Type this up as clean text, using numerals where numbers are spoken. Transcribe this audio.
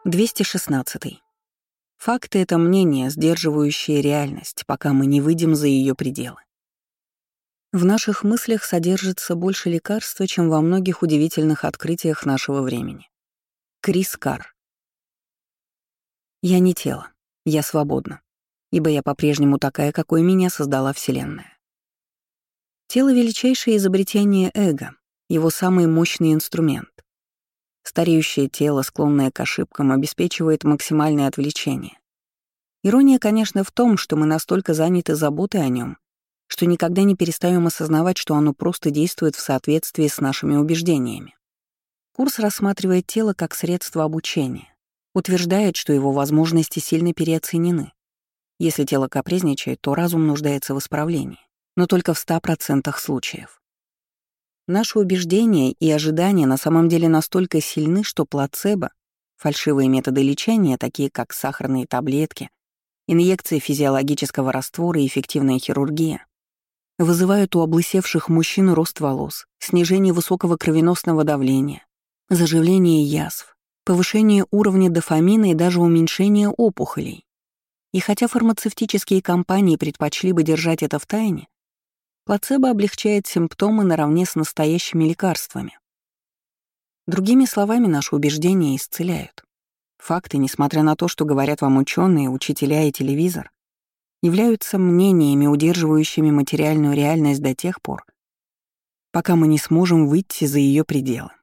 216. Факты — это мнения, сдерживающие реальность, пока мы не выйдем за ее пределы. В наших мыслях содержится больше лекарства, чем во многих удивительных открытиях нашего времени. Крис Карр. Я не тело, я свободна, ибо я по-прежнему такая, какой меня создала Вселенная. Тело — величайшее изобретение эго, его самый мощный инструмент. Стареющее тело, склонное к ошибкам, обеспечивает максимальное отвлечение. Ирония, конечно, в том, что мы настолько заняты заботой о нем, что никогда не перестаем осознавать, что оно просто действует в соответствии с нашими убеждениями. Курс рассматривает тело как средство обучения, утверждает, что его возможности сильно переоценены. Если тело капризничает, то разум нуждается в исправлении, но только в 100% случаев. Наши убеждения и ожидания на самом деле настолько сильны, что плацебо, фальшивые методы лечения, такие как сахарные таблетки, инъекции физиологического раствора и эффективная хирургия, вызывают у облысевших мужчин рост волос, снижение высокого кровеносного давления, заживление язв, повышение уровня дофамина и даже уменьшение опухолей. И хотя фармацевтические компании предпочли бы держать это в тайне, плацебо облегчает симптомы наравне с настоящими лекарствами. Другими словами, наши убеждения исцеляют. Факты, несмотря на то, что говорят вам ученые, учителя и телевизор, являются мнениями, удерживающими материальную реальность до тех пор, пока мы не сможем выйти за ее пределы.